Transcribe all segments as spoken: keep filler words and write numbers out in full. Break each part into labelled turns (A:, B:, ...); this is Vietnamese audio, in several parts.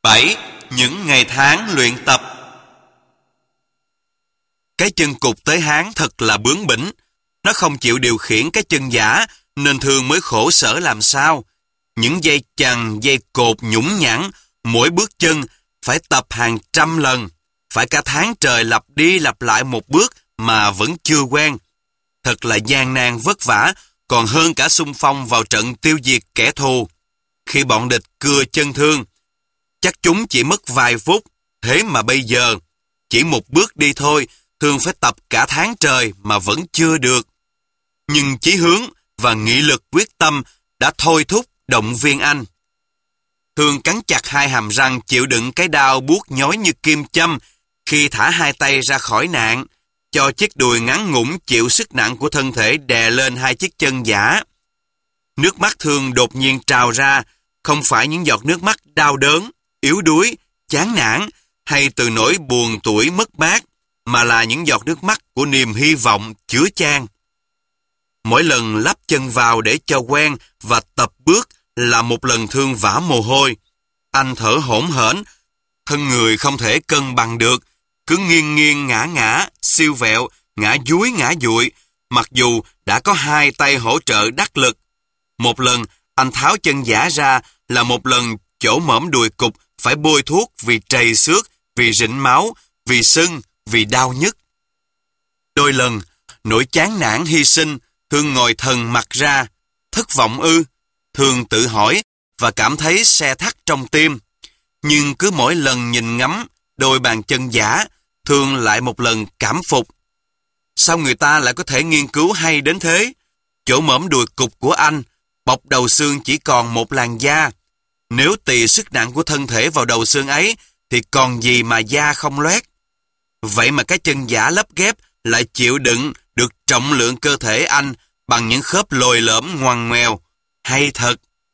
A: bảy. Những ngày tháng luyện tập. Cái chân cụt tới Hán thật là bướng bỉnh. Nó không chịu điều khiển cái chân giả, nên Thương mới khổ sở làm sao. Những dây chằng, dây cột nhũng nhẵn, mỗi bước chân phải tập hàng trăm lần. Phải cả tháng trời lặp đi lặp lại một bước mà vẫn chưa quen. Thật là gian nan vất vả, còn hơn cả xung phong vào trận tiêu diệt kẻ thù. Khi bọn địch cưa chân Thương, chắc chúng chỉ mất vài phút. Thế mà bây giờ, chỉ một bước đi thôi, Thương phải tập cả tháng trời mà vẫn chưa được. Nhưng chí hướng và nghị lực quyết tâm đã thôi thúc động viên anh. Thương cắn chặt hai hàm răng chịu đựng cái đau buốt nhói như kim châm khi thả hai tay ra khỏi nạn, cho chiếc đùi ngắn ngủn chịu sức nặng của thân thể đè lên hai chiếc chân giả. Nước mắt Thương đột nhiên trào ra, không phải những giọt nước mắt đau đớn, yếu đuối, chán nản hay từ nỗi buồn tuổi mất mát, mà là những giọt nước mắt của niềm hy vọng chứa chan. Mỗi lần lắp chân vào để cho quen và tập bước là một lần Thương vã mồ hôi. Anh thở hổn hển, thân người không thể cân bằng được, cứ nghiêng nghiêng ngã ngã, siêu vẹo, ngã dúi ngã dụi, mặc dù đã có hai tay hỗ trợ đắc lực. Một lần anh tháo chân giả ra là một lần chỗ mõm đùi cụt phải bôi thuốc vì trầy xước, vì rịnh máu, vì sưng, vì đau nhức. Đôi lần, nỗi chán nản hy sinh, Thương ngồi thần mặt ra. Thất vọng ư? Thương tự hỏi và cảm thấy se thắt trong tim. Nhưng cứ mỗi lần nhìn ngắm đôi bàn chân giả, Thương lại một lần cảm phục. Sao người ta lại có thể nghiên cứu hay đến thế? Chỗ mõm đùi cụt của anh, bọc đầu xương chỉ còn một làn da. Nếu tì sức nặng của thân thể vào đầu xương ấy, thì còn gì mà da không loét. Vậy mà cái chân giả lắp ghép lại chịu đựng được trọng lượng cơ thể anh bằng những khớp lồi lõm ngoằn ngoèo. Hay thật!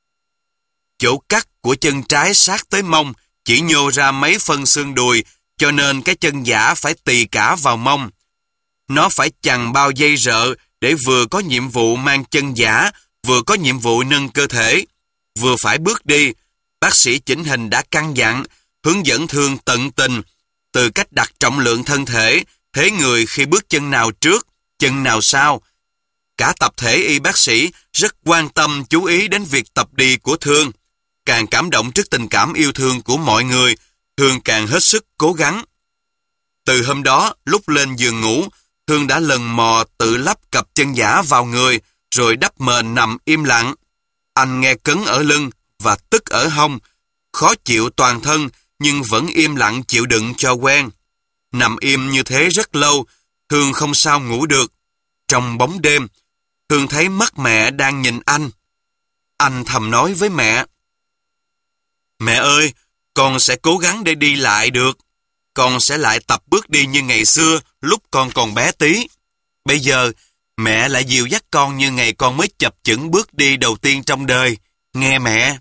A: Chỗ cắt của chân trái sát tới mông chỉ nhô ra mấy phân xương đùi, cho nên cái chân giả phải tì cả vào mông. Nó phải chằng bao dây rợ để vừa có nhiệm vụ mang chân giả, vừa có nhiệm vụ nâng cơ thể, vừa phải bước đi. Bác sĩ chỉnh hình đã căn dặn, hướng dẫn Thương tận tình, từ cách đặt trọng lượng thân thể, thế người khi bước chân nào trước, chân nào sau. Cả tập thể y bác sĩ rất quan tâm chú ý đến việc tập đi của Thương. Càng cảm động trước tình cảm yêu thương của mọi người, Thương càng hết sức cố gắng. Từ hôm đó, lúc lên giường ngủ, Thương đã lần mò tự lắp cặp chân giả vào người, rồi đắp mền nằm im lặng. Anh nghe cứng ở lưng và tức ở hông, khó chịu toàn thân, nhưng vẫn im lặng chịu đựng cho quen. Nằm im như thế rất lâu, Thương không sao ngủ được. Trong bóng đêm, Thương thấy mắt mẹ đang nhìn anh. Anh thầm nói với mẹ: "Mẹ ơi, con sẽ cố gắng để đi lại được. Con sẽ lại tập bước đi như ngày xưa lúc con còn bé tí. Bây giờ, mẹ lại dìu dắt con như ngày con mới chập chững bước đi đầu tiên trong đời. Nghe mẹ."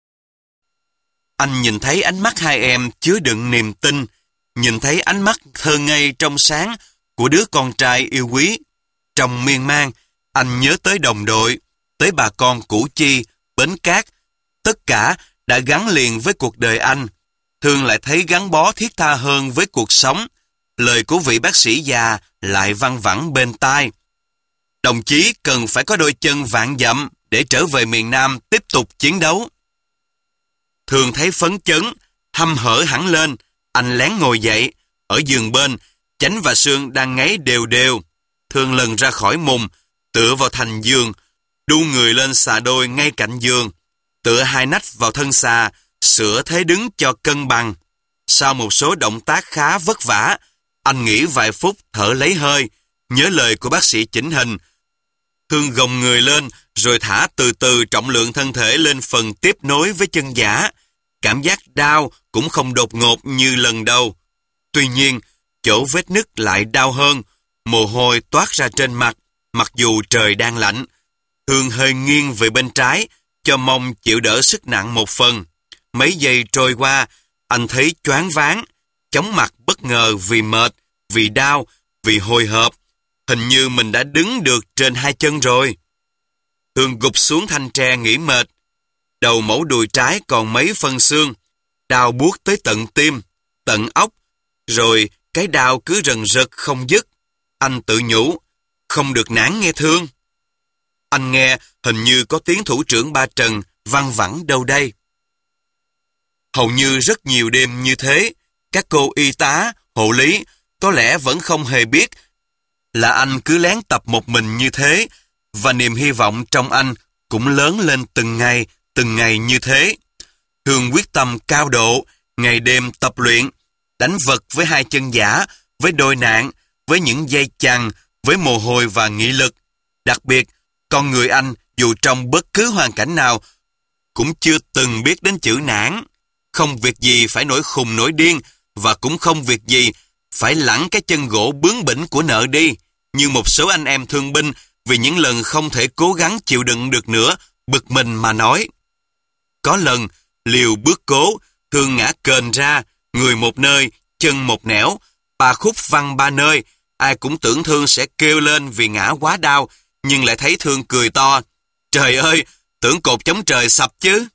A: Anh nhìn thấy ánh mắt hai em chứa đựng niềm tin, nhìn thấy ánh mắt thơ ngây trong sáng của đứa con trai yêu quý. Trong miên man, anh nhớ tới đồng đội, tới bà con Củ Chi, Bến Cát. Tất cả đã gắn liền với cuộc đời anh. Thương lại thấy gắn bó thiết tha hơn với cuộc sống. Lời của vị bác sĩ già lại văng vẳng bên tai: "Đồng chí cần phải có đôi chân vạn dặm để trở về miền Nam tiếp tục chiến đấu." Thương thấy phấn chấn, hăm hở hẳn lên. Anh lén ngồi dậy. Ở giường bên, Chánh và Sương đang ngáy đều đều. Thương lần ra khỏi mùng, tựa vào thành giường, đu người lên xà đôi ngay cạnh giường, tựa hai nách vào thân xà, sửa thế đứng cho cân bằng. Sau một số động tác khá vất vả, anh nghỉ vài phút thở lấy hơi, nhớ lời của bác sĩ chỉnh hình. Thương gồng người lên, rồi thả từ từ trọng lượng thân thể lên phần tiếp nối với chân giả. Cảm giác đau cũng không đột ngột như lần đầu. Tuy nhiên, chỗ vết nứt lại đau hơn, mồ hôi toát ra trên mặt, mặc dù trời đang lạnh. Thương hơi nghiêng về bên trái, cho mông chịu đỡ sức nặng một phần. Mấy giây trôi qua, anh thấy choáng váng, chóng mặt bất ngờ vì mệt, vì đau, vì hồi hộp. Hình như mình đã đứng được trên hai chân rồi. Thương gục xuống thanh tre nghỉ mệt. Đầu mẩu đùi trái còn mấy phân xương. đau buốt tới tận tim, tận óc, rồi cái đau cứ rần rật không dứt. Anh tự nhủ, không được nản nghe Thương. Anh nghe hình như có tiếng thủ trưởng Ba Trần văng vẳng đâu đây. Hầu như rất nhiều đêm như thế, các cô y tá, hộ lý có lẽ vẫn không hề biết là anh cứ lén tập một mình như thế, và niềm hy vọng trong anh cũng lớn lên từng ngày, từng ngày như thế. Thương quyết tâm cao độ, ngày đêm tập luyện, đánh vật với hai chân giả, với đôi nạn, với những dây chằng, với mồ hôi và nghị lực. Đặc biệt, con người anh dù trong bất cứ hoàn cảnh nào cũng chưa từng biết đến chữ nản. Không việc gì phải nổi khùng nổi điên, và cũng không việc gì phải lẳng cái chân gỗ bướng bỉnh của nợ đi, như một số anh em thương binh vì những lần không thể cố gắng chịu đựng được nữa, bực mình mà nói. Có lần, liều bước cố, Thương ngã kềnh ra, người một nơi, chân một nẻo, ba khúc văng ba nơi. Ai cũng tưởng Thương sẽ kêu lên vì ngã quá đau, nhưng lại thấy Thương cười to. Trời ơi, tưởng cột chống trời sập chứ.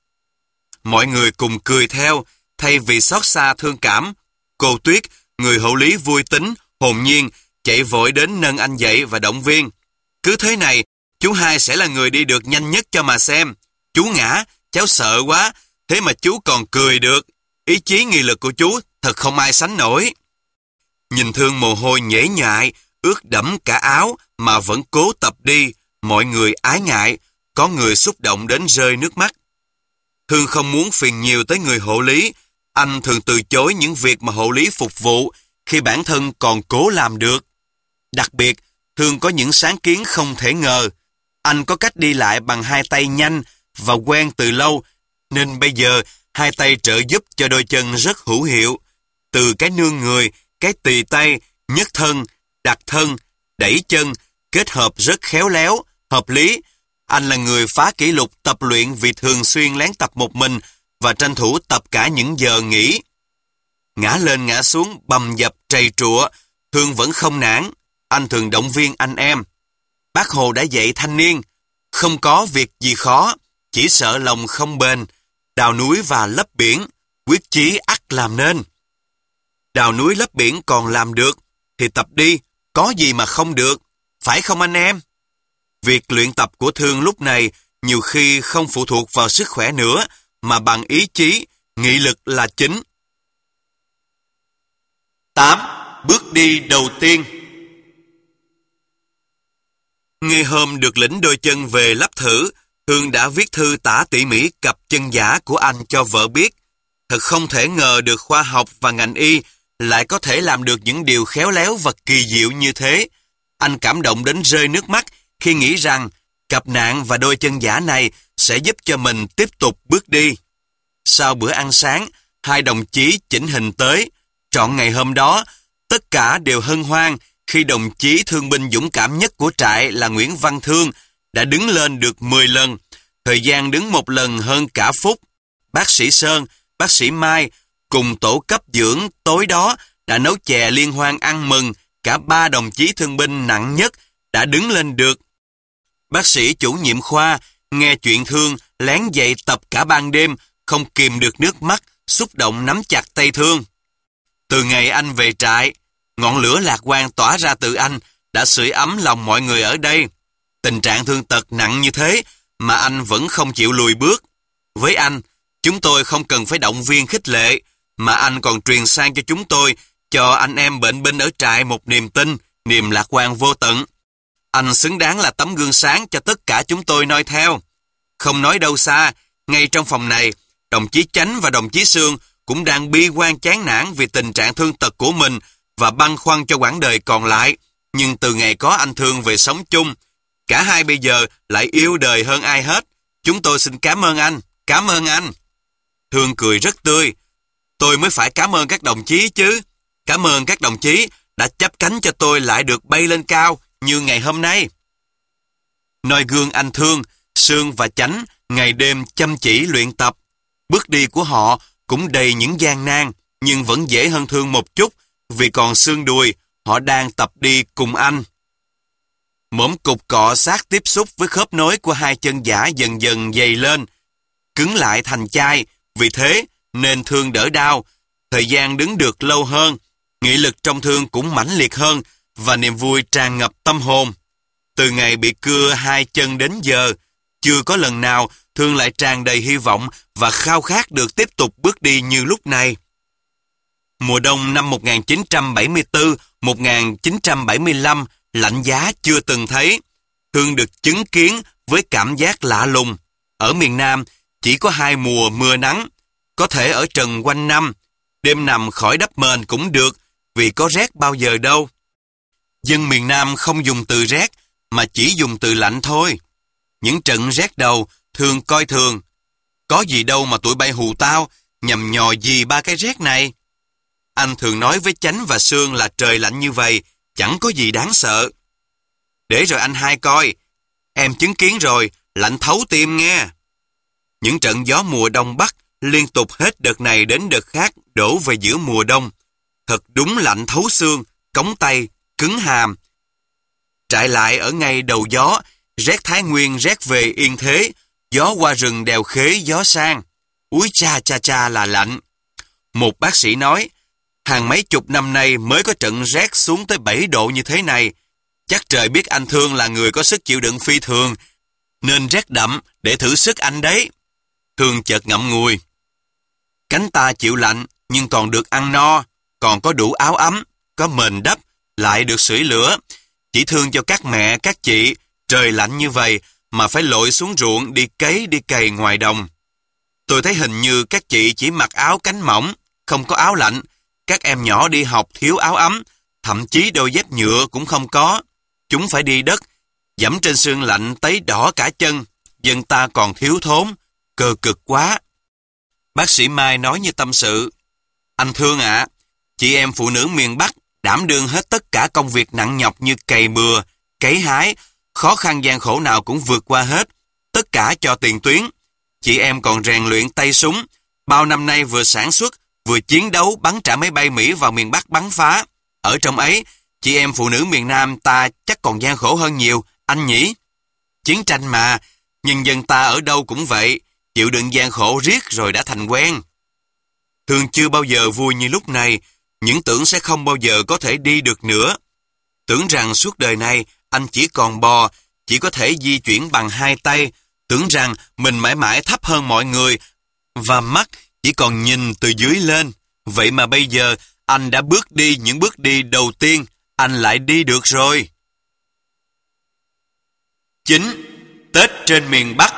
A: Mọi người cùng cười theo, thay vì xót xa thương cảm. Cô Tuyết, người hộ lý vui tính, hồn nhiên, chạy vội đến nâng anh dậy và động viên. Cứ thế này, chú hai sẽ là người đi được nhanh nhất cho mà xem. Chú ngã, cháu sợ quá, thế mà chú còn cười được. Ý chí nghị lực của chú thật không ai sánh nổi. Nhìn Thương mồ hôi nhễ nhại, ướt đẫm cả áo mà vẫn cố tập đi, mọi người ái ngại, có người xúc động đến rơi nước mắt. Thương không muốn phiền nhiều tới người hộ lý, anh thường từ chối những việc mà hộ lý phục vụ khi bản thân còn cố làm được. Đặc biệt, Thương có những sáng kiến không thể ngờ. Anh có cách đi lại bằng hai tay nhanh và quen từ lâu, nên bây giờ hai tay trợ giúp cho đôi chân rất hữu hiệu. Từ cái nương người, cái tì tay, nhấc thân, đặt thân, đẩy chân, kết hợp rất khéo léo, hợp lý. Anh là người phá kỷ lục tập luyện vì thường xuyên lén tập một mình và tranh thủ tập cả những giờ nghỉ. Ngã lên ngã xuống, bầm dập trầy trụa, Thương vẫn không nản. Anh thường động viên anh em. Bác Hồ đã dạy thanh niên, không có việc gì khó, chỉ sợ lòng không bền. Đào núi và lấp biển, quyết chí ắt làm nên. Đào núi lấp biển còn làm được, thì tập đi, có gì mà không được, phải không anh em? Việc luyện tập của Thương lúc này nhiều khi không phụ thuộc vào sức khỏe nữa, mà bằng ý chí, nghị lực là chính. tám. Bước đi đầu tiên. Ngay hôm được lĩnh đôi chân về lắp thử, Thương đã viết thư tả tỉ mỉ cặp chân giả của anh cho vợ biết. Thật không thể ngờ được khoa học và ngành y lại có thể làm được những điều khéo léo và kỳ diệu như thế. Anh cảm động đến rơi nước mắt khi nghĩ rằng cặp nạn và đôi chân giả này sẽ giúp cho mình tiếp tục bước đi. Sau bữa ăn sáng, hai đồng chí chỉnh hình tới. Trọn ngày hôm đó, tất cả đều hân hoan khi đồng chí thương binh dũng cảm nhất của trại là Nguyễn Văn Thương đã đứng lên được mười lần. Thời gian đứng một lần hơn cả phút. Bác sĩ Sơn, bác sĩ Mai cùng tổ cấp dưỡng tối đó đã nấu chè liên hoan ăn mừng. Cả ba đồng chí thương binh nặng nhất đã đứng lên được. Bác sĩ chủ nhiệm khoa nghe chuyện Thương lén dậy tập cả ban đêm, không kìm được nước mắt, xúc động nắm chặt tay Thương. Từ ngày anh về trại, ngọn lửa lạc quan tỏa ra từ anh đã sưởi ấm lòng mọi người ở đây. Tình trạng thương tật nặng như thế mà anh vẫn không chịu lùi bước. Với anh, chúng tôi không cần phải động viên khích lệ, mà anh còn truyền sang cho chúng tôi, cho anh em bệnh binh ở trại một niềm tin, niềm lạc quan vô tận. Anh xứng đáng là tấm gương sáng cho tất cả chúng tôi noi theo. Không nói đâu xa, ngay trong phòng này, đồng chí Chánh và đồng chí Sương cũng đang bi quan chán nản vì tình trạng thương tật của mình và băn khoăn cho quãng đời còn lại. Nhưng từ ngày có anh Thương về sống chung, cả hai bây giờ lại yêu đời hơn ai hết. Chúng tôi xin cảm ơn anh, cảm ơn anh. Thương cười rất tươi. Tôi mới phải cảm ơn các đồng chí chứ. Cảm ơn các đồng chí đã chắp cánh cho tôi lại được bay lên cao như ngày hôm nay. Noi gương anh Thương, Sương và Chánh ngày đêm chăm chỉ luyện tập. Bước đi của họ cũng đầy những gian nan, nhưng vẫn dễ hơn Thương một chút, vì còn xương đùi, họ đang tập đi cùng anh. Mỏm cục cọ sát tiếp xúc với khớp nối của hai chân giả dần dần dày lên, cứng lại thành chai. Vì thế, nên Thương đỡ đau. Thời gian đứng được lâu hơn, nghị lực trong Thương cũng mãnh liệt hơn và niềm vui tràn ngập tâm hồn. Từ ngày bị cưa hai chân đến giờ, chưa có lần nào Thương lại tràn đầy hy vọng và khao khát được tiếp tục bước đi như lúc này. Mùa đông năm một nghìn chín trăm bảy mươi tư đến một nghìn chín trăm bảy mươi lăm lạnh giá chưa từng thấy. Thương được chứng kiến với cảm giác lạ lùng. Ở miền Nam chỉ có hai mùa mưa nắng, có thể ở trần quanh năm, đêm nằm khỏi đắp mền cũng được vì có rét bao giờ đâu. Dân miền Nam không dùng từ rét mà chỉ dùng từ lạnh thôi. Những trận rét đầu Thương coi thường. Có gì đâu mà tụi bay hù tao, nhằm nhò gì ba cái rét này. Anh thường nói với Chánh và Sương là trời lạnh như vậy, chẳng có gì đáng sợ. Để rồi anh hai coi, em chứng kiến rồi, lạnh thấu tim nghe. Những trận gió mùa đông bắc liên tục hết đợt này đến đợt khác đổ về giữa mùa đông. Thật đúng lạnh thấu xương, cống tay, cứng hàm. Trại lại ở ngay đầu gió, rét Thái Nguyên rét về Yên Thế, gió qua rừng đèo Khế gió sang. Úi cha cha cha là lạnh. Một bác sĩ nói, hàng mấy chục năm nay mới có trận rét xuống tới bảy độ như thế này. Chắc trời biết anh Thương là người có sức chịu đựng phi thường, nên rét đậm để thử sức anh đấy. Thương chợt ngậm ngùi. Cánh ta chịu lạnh nhưng còn được ăn no, còn có đủ áo ấm, có mền đắp, lại được sưởi lửa. Chỉ thương cho các mẹ, các chị, trời lạnh như vậy mà phải lội xuống ruộng đi cấy đi cày ngoài đồng. Tôi thấy hình như các chị chỉ mặc áo cánh mỏng, không có áo lạnh. Các em nhỏ đi học thiếu áo ấm, thậm chí đôi dép nhựa cũng không có. Chúng phải đi đất, dẫm trên sương lạnh tấy đỏ cả chân. Dân ta còn thiếu thốn, cơ cực quá. Bác sĩ Mai nói như tâm sự. Anh Thương ạ, chị em phụ nữ miền Bắc đảm đương hết tất cả công việc nặng nhọc như cày bừa, cấy hái, khó khăn gian khổ nào cũng vượt qua hết, tất cả cho tiền tuyến. Chị em còn rèn luyện tay súng, bao năm nay vừa sản xuất, vừa chiến đấu bắn trả máy bay Mỹ vào miền Bắc bắn phá. Ở trong ấy, chị em phụ nữ miền Nam ta chắc còn gian khổ hơn nhiều, anh nhỉ? Chiến tranh mà, nhân dân ta ở đâu cũng vậy, chịu đựng gian khổ riết rồi đã thành quen. Thương chưa bao giờ vui như lúc này, những tưởng sẽ không bao giờ có thể đi được nữa. Tưởng rằng suốt đời này anh chỉ còn bò, chỉ có thể di chuyển bằng hai tay, tưởng rằng mình mãi mãi thấp hơn mọi người và mắt chỉ còn nhìn từ dưới lên. Vậy mà bây giờ anh đã bước đi những bước đi đầu tiên, anh lại đi được rồi. chín. Tết trên miền Bắc.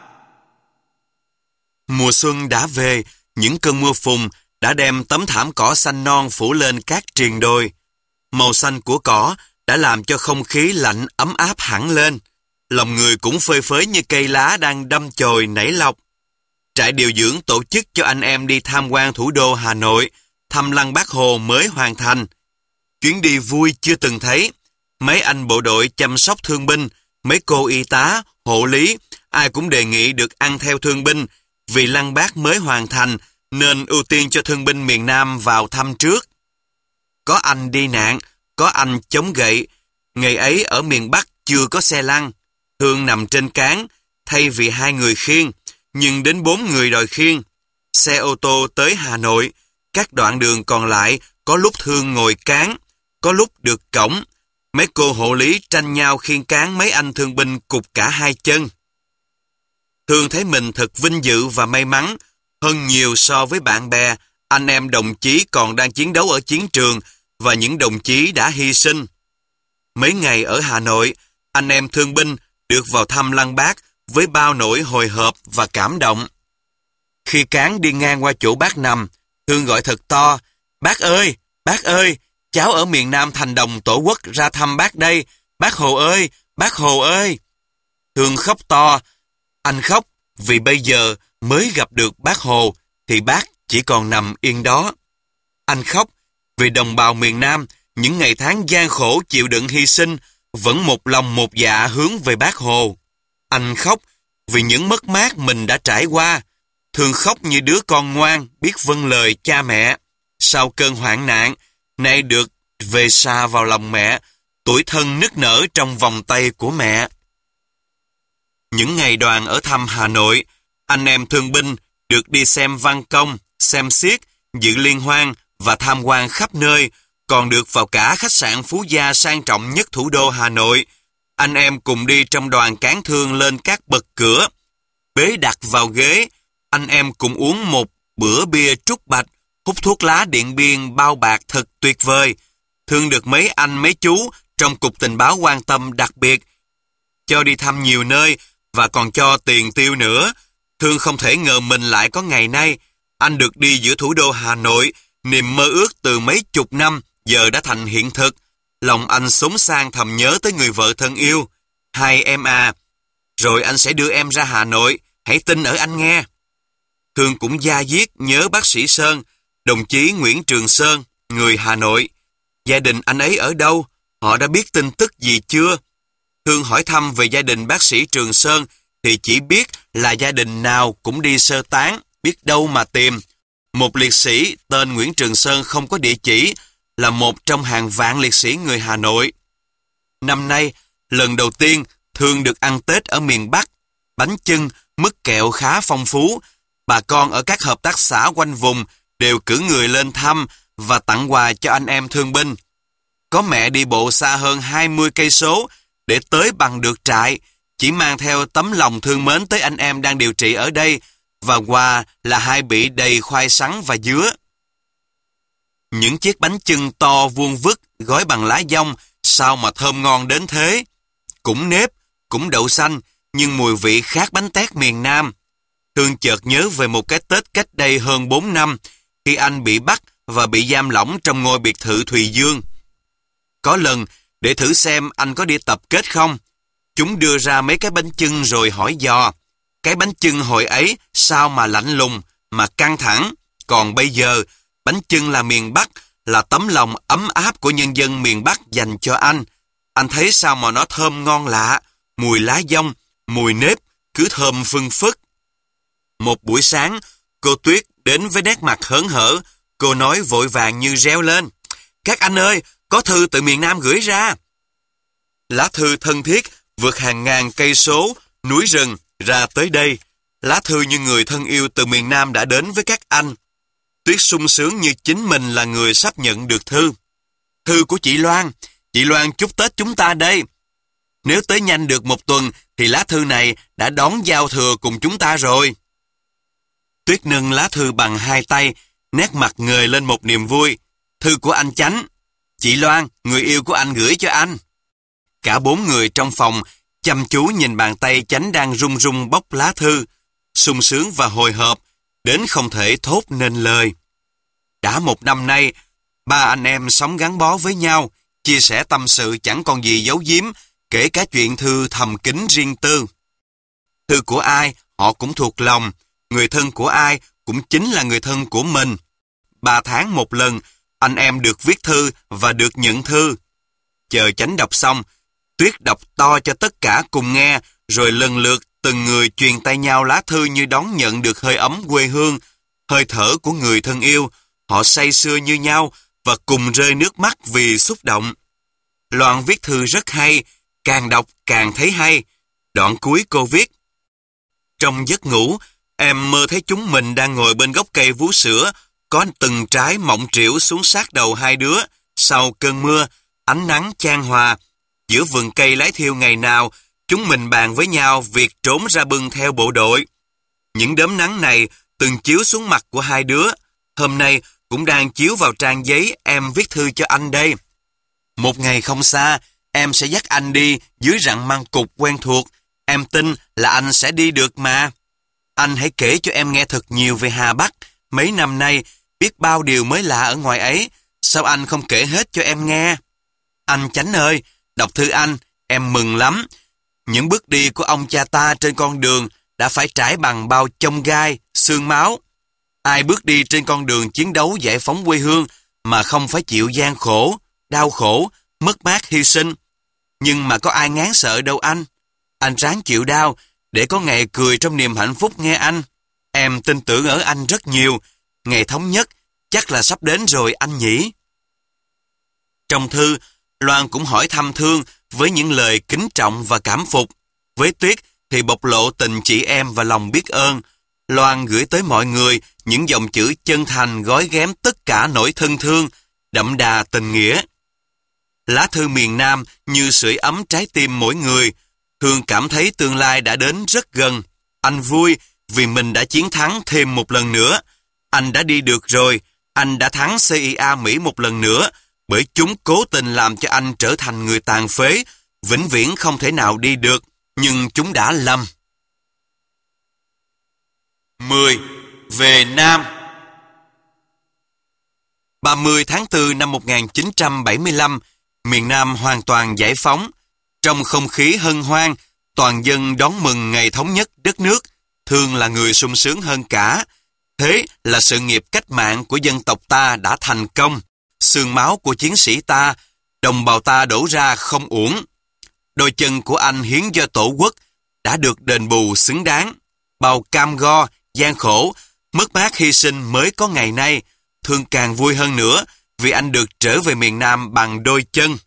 A: Mùa xuân đã về, những cơn mưa phùn đã đem tấm thảm cỏ xanh non phủ lên các triền đồi. Màu xanh của cỏ đã làm cho không khí lạnh ấm áp hẳn lên. Lòng người cũng phơi phới như cây lá đang đâm chồi nảy lọc. Trại điều dưỡng tổ chức cho anh em đi tham quan thủ đô Hà Nội, thăm lăng Bác Hồ mới hoàn thành. Chuyến đi vui chưa từng thấy. Mấy anh bộ đội chăm sóc thương binh, mấy cô y tá, hộ lý, ai cũng đề nghị được ăn theo thương binh, vì lăng Bác mới hoàn thành nên ưu tiên cho thương binh miền Nam vào thăm trước. Có anh đi nạn, có anh chống gậy. Ngày ấy ở miền Bắc chưa có xe lăn. Thương nằm trên cáng, thay vì hai người khiêng, nhưng đến bốn người đòi khiêng. Xe ô tô tới Hà Nội, các đoạn đường còn lại có lúc Thương ngồi cáng, có lúc được cõng. Mấy cô hộ lý tranh nhau khiêng cáng mấy anh thương binh cụt cả hai chân. Thương thấy mình thật vinh dự và may mắn hơn nhiều so với bạn bè, anh em đồng chí còn đang chiến đấu ở chiến trường và những đồng chí đã hy sinh. Mấy ngày ở Hà Nội, anh em thương binh được vào thăm lăng Bác với bao nỗi hồi hộp và cảm động. Khi cáng đi ngang qua chỗ Bác nằm, Thương gọi thật to, Bác ơi, Bác ơi, cháu ở miền Nam thành đồng Tổ quốc ra thăm Bác đây, Bác Hồ ơi, Bác Hồ ơi. Thương khóc to, anh khóc vì bây giờ mới gặp được Bác Hồ thì Bác chỉ còn nằm yên đó. Anh khóc vì đồng bào miền Nam những ngày tháng gian khổ chịu đựng hy sinh vẫn một lòng một dạ hướng về Bác Hồ. Anh khóc vì những mất mát mình đã trải qua. Thương khóc như đứa con ngoan biết vâng lời cha mẹ. Sau cơn hoạn nạn, nay được về xa vào lòng mẹ, tuổi thân nức nở trong vòng tay của mẹ. Những ngày đoàn ở thăm Hà Nội, anh em thương binh được đi xem văn công, xem xiếc, dự liên hoan và tham quan khắp nơi, còn được vào cả khách sạn Phú Gia sang trọng nhất thủ đô Hà Nội. Anh em cùng đi trong đoàn cán thương lên các bậc cửa. Bế đặt vào ghế, anh em cùng uống một bữa bia trúc bạch, hút thuốc lá Điện Biên bao bạc thật tuyệt vời. Thương được mấy anh mấy chú trong cục tình báo quan tâm đặc biệt, cho đi thăm nhiều nơi và còn cho tiền tiêu nữa. Thương không thể ngờ mình lại có ngày nay. Anh được đi giữa thủ đô Hà Nội, niềm mơ ước từ mấy chục năm giờ đã thành hiện thực. Lòng anh xốn sang thầm nhớ tới người vợ thân yêu. Hai em à, rồi anh sẽ đưa em ra Hà Nội, hãy tin ở anh nghe. Thương cũng da diết nhớ bác sĩ Sơn, đồng chí Nguyễn Trường Sơn, người Hà Nội. Gia đình anh ấy ở đâu? Họ đã biết tin tức gì chưa? Thương hỏi thăm về gia đình bác sĩ Trường Sơn thì chỉ biết là gia đình nào cũng đi sơ tán, biết đâu mà tìm. Một liệt sĩ tên Nguyễn Trường Sơn không có địa chỉ, là một trong hàng vạn liệt sĩ người Hà Nội. Năm nay, lần đầu tiên Thương được ăn Tết ở miền Bắc. Bánh chưng, mứt kẹo khá phong phú. Bà con ở các hợp tác xã quanh vùng đều cử người lên thăm và tặng quà cho anh em thương binh. Có mẹ đi bộ xa hơn hai mươi cây số để tới bằng được trại, chỉ mang theo tấm lòng thương mến tới anh em đang điều trị ở đây, và quà là hai bỉ đầy khoai sắn và dứa. Những chiếc bánh chưng to vuông vức gói bằng lá dong sao mà thơm ngon đến thế. Cũng nếp, cũng đậu xanh, nhưng mùi vị khác bánh tét miền Nam. Thương chợt nhớ về một cái Tết cách đây hơn bốn năm, khi anh bị bắt và bị giam lỏng trong ngôi biệt thự Thùy Dương. Có lần, để thử xem anh có đi tập kết không, chúng đưa ra mấy cái bánh chưng rồi hỏi dò. Cái bánh chưng hồi ấy sao mà lạnh lùng, mà căng thẳng. Còn bây giờ, bánh chưng là miền Bắc, là tấm lòng ấm áp của nhân dân miền Bắc dành cho anh. Anh thấy sao mà nó thơm ngon lạ, mùi lá dong, mùi nếp, cứ thơm phưng phức. Một buổi sáng, cô Tuyết đến với nét mặt hớn hở. Cô nói vội vàng như reo lên: "Các anh ơi, có thư từ miền Nam gửi ra." Lá thư thân thiết vượt hàng ngàn cây số, núi rừng ra tới đây. Lá thư như người thân yêu từ miền Nam đã đến với các anh. Tuyết sung sướng như chính mình là người sắp nhận được thư. "Thư của chị Loan, chị Loan chúc Tết chúng ta đây. Nếu tới nhanh được một tuần thì lá thư này đã đón giao thừa cùng chúng ta rồi." Tuyết nâng lá thư bằng hai tay, nét mặt ngời lên một niềm vui. "Thư của anh Chánh. Chị Loan, người yêu của anh gửi cho anh." Cả bốn người trong phòng chăm chú nhìn bàn tay Chánh đang run run bóc lá thư, sung sướng và hồi hộp đến không thể thốt nên lời. Đã một năm nay, ba anh em sống gắn bó với nhau, chia sẻ tâm sự chẳng còn gì giấu giếm, kể cả chuyện thư thầm kín riêng tư. Thư của ai họ cũng thuộc lòng, người thân của ai cũng chính là người thân của mình. Ba tháng một lần, anh em được viết thư và được nhận thư. Chờ Chánh đọc xong, Tuyết đọc to cho tất cả cùng nghe, rồi lần lượt từng người truyền tay nhau lá thư như đón nhận được hơi ấm quê hương, hơi thở của người thân yêu. Họ say sưa như nhau và cùng rơi nước mắt vì xúc động. Loan viết thư rất hay, càng đọc càng thấy hay. Đoạn cuối cô viết: "Trong giấc ngủ, em mơ thấy chúng mình đang ngồi bên gốc cây vú sữa, có từng trái mọng trĩu xuống sát đầu hai đứa. Sau cơn mưa, ánh nắng chan hòa. Giữa vườn cây lái thiêu ngày nào, chúng mình bàn với nhau việc trốn ra bưng theo bộ đội. Những đốm nắng này từng chiếu xuống mặt của hai đứa. Hôm nay cũng đang chiếu vào trang giấy em viết thư cho anh đây. Một ngày không xa, em sẽ dắt anh đi dưới rặng măng cụt quen thuộc. Em tin là anh sẽ đi được mà. Anh hãy kể cho em nghe thật nhiều về Hà Bắc. Mấy năm nay, biết bao điều mới lạ ở ngoài ấy. Sao anh không kể hết cho em nghe? Anh Chánh ơi, đọc thư anh, em mừng lắm. Những bước đi của ông cha ta trên con đường đã phải trải bằng bao chông gai, xương máu. Ai bước đi trên con đường chiến đấu giải phóng quê hương mà không phải chịu gian khổ, đau khổ, mất mát hy sinh. Nhưng mà có ai ngán sợ đâu anh. Anh ráng chịu đau để có ngày cười trong niềm hạnh phúc nghe anh. Em tin tưởng ở anh rất nhiều. Ngày thống nhất chắc là sắp đến rồi anh nhỉ?" Trong thư, Loan cũng hỏi thăm Thương với những lời kính trọng và cảm phục. Với Tuyết thì bộc lộ tình chị em và lòng biết ơn. Loan gửi tới mọi người những dòng chữ chân thành gói ghém tất cả nỗi thân thương, đậm đà tình nghĩa. Lá thư miền Nam như sưởi ấm trái tim mỗi người. Thương cảm thấy tương lai đã đến rất gần. Anh vui vì mình đã chiến thắng thêm một lần nữa. Anh đã đi được rồi. Anh đã thắng xê i a Mỹ một lần nữa, bởi chúng cố tình làm cho anh trở thành người tàn phế, vĩnh viễn không thể nào đi được, nhưng chúng đã lầm. mười. Về Nam. ba mươi tháng tư năm một nghìn chín trăm bảy mươi lăm, miền Nam hoàn toàn giải phóng. Trong không khí hân hoan, toàn dân đón mừng ngày thống nhất đất nước. Thương là người sung sướng hơn cả. Thế là sự nghiệp cách mạng của dân tộc ta đã thành công. Xương máu của chiến sĩ ta, đồng bào ta đổ ra không uổng. Đôi chân của anh hiến cho tổ quốc đã được đền bù xứng đáng. Bao cam go, gian khổ, mất mát hy sinh mới có ngày nay. Thương càng vui hơn nữa vì anh được trở về miền Nam bằng đôi chân.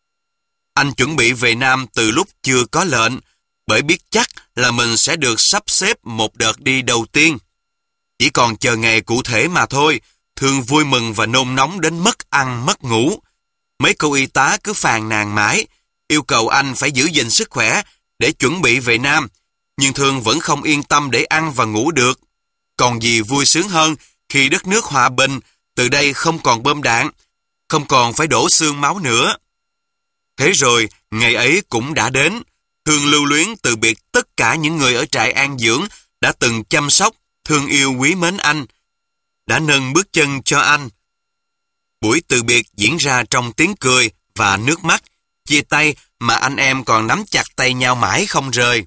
A: Anh chuẩn bị về Nam từ lúc chưa có lệnh, bởi biết chắc là mình sẽ được sắp xếp một đợt đi đầu tiên. Chỉ còn chờ ngày cụ thể mà thôi. Thương vui mừng và nôn nóng đến mất ăn mất ngủ. Mấy cô y tá cứ phàn nàn mãi, yêu cầu anh phải giữ gìn sức khỏe để chuẩn bị về Nam. Nhưng Thương vẫn không yên tâm để ăn và ngủ được. Còn gì vui sướng hơn khi đất nước hòa bình, từ đây không còn bom đạn, không còn phải đổ xương máu nữa. Thế rồi, ngày ấy cũng đã đến. Thương lưu luyến từ biệt tất cả những người ở trại an dưỡng đã từng chăm sóc, thương yêu quý mến anh, đã nâng bước chân cho anh. Buổi từ biệt diễn ra trong tiếng cười và nước mắt, chia tay mà anh em còn nắm chặt tay nhau mãi không rời.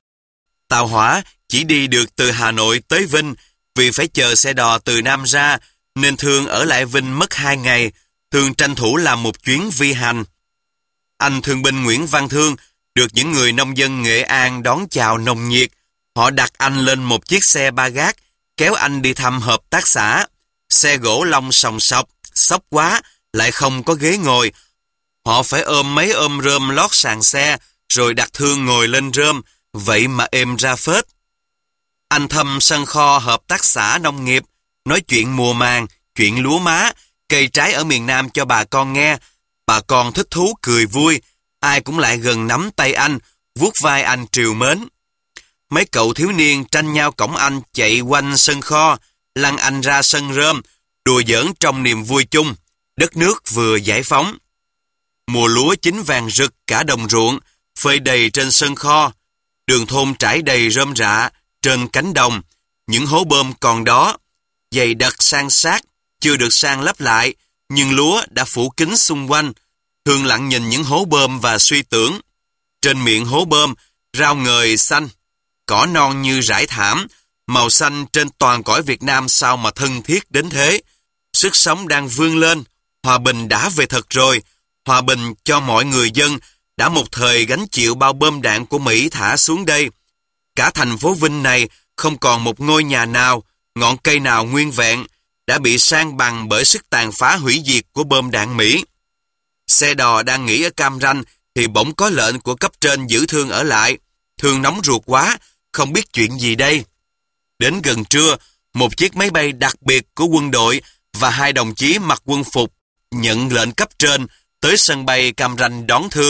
A: Tàu hỏa chỉ đi được từ Hà Nội tới Vinh, vì phải chờ xe đò từ Nam ra, nên Thương ở lại Vinh mất hai ngày. Thương tranh thủ làm một chuyến vi hành. Anh thương binh Nguyễn Văn Thương được những người nông dân Nghệ An đón chào nồng nhiệt. Họ đặt anh lên một chiếc xe ba gác, kéo anh đi thăm hợp tác xã. Xe gỗ lông sòng sọc, xốc quá, lại không có ghế ngồi. Họ phải ôm mấy ôm rơm lót sàn xe, rồi đặt Thương ngồi lên rơm, vậy mà êm ra phết. Anh thăm sân kho hợp tác xã nông nghiệp, nói chuyện mùa màng, chuyện lúa má, cây trái ở miền Nam cho bà con nghe. Bà con thích thú cười vui, ai cũng lại gần nắm tay anh, vuốt vai anh trìu mến. Mấy cậu thiếu niên tranh nhau cõng anh chạy quanh sân kho, lăn anh ra sân rơm, đùa giỡn trong niềm vui chung. Đất nước vừa giải phóng. Mùa lúa chín vàng rực cả đồng ruộng, phơi đầy trên sân kho. Đường thôn trải đầy rơm rạ trên cánh đồng. Những hố bơm còn đó, dày đặc san sát, chưa được san lấp lại, nhưng lúa đã phủ kín xung quanh. Thương lặng nhìn những hố bơm và suy tưởng. Trên miệng hố bơm, rau ngời xanh, cỏ non như rải thảm, màu xanh trên toàn cõi Việt Nam sao mà thân thiết đến thế. Sức sống đang vươn lên, hòa bình đã về thật rồi. Hòa bình cho mọi người dân đã một thời gánh chịu bao bom đạn của Mỹ thả xuống đây. Cả thành phố Vinh này không còn một ngôi nhà nào, ngọn cây nào nguyên vẹn, đã bị san bằng bởi sức tàn phá hủy diệt của bom đạn Mỹ. Xe đò đang nghỉ ở Cam Ranh thì bỗng có lệnh của cấp trên giữ Thương ở lại. Thương nóng ruột quá, không biết chuyện gì đây. Đến gần trưa, một chiếc máy bay đặc biệt của quân đội và hai đồng chí mặc quân phục nhận lệnh cấp trên tới sân bay Cam Ranh đón Thương.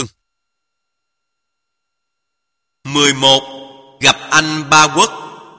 A: mười một. Gặp anh Ba Quốc.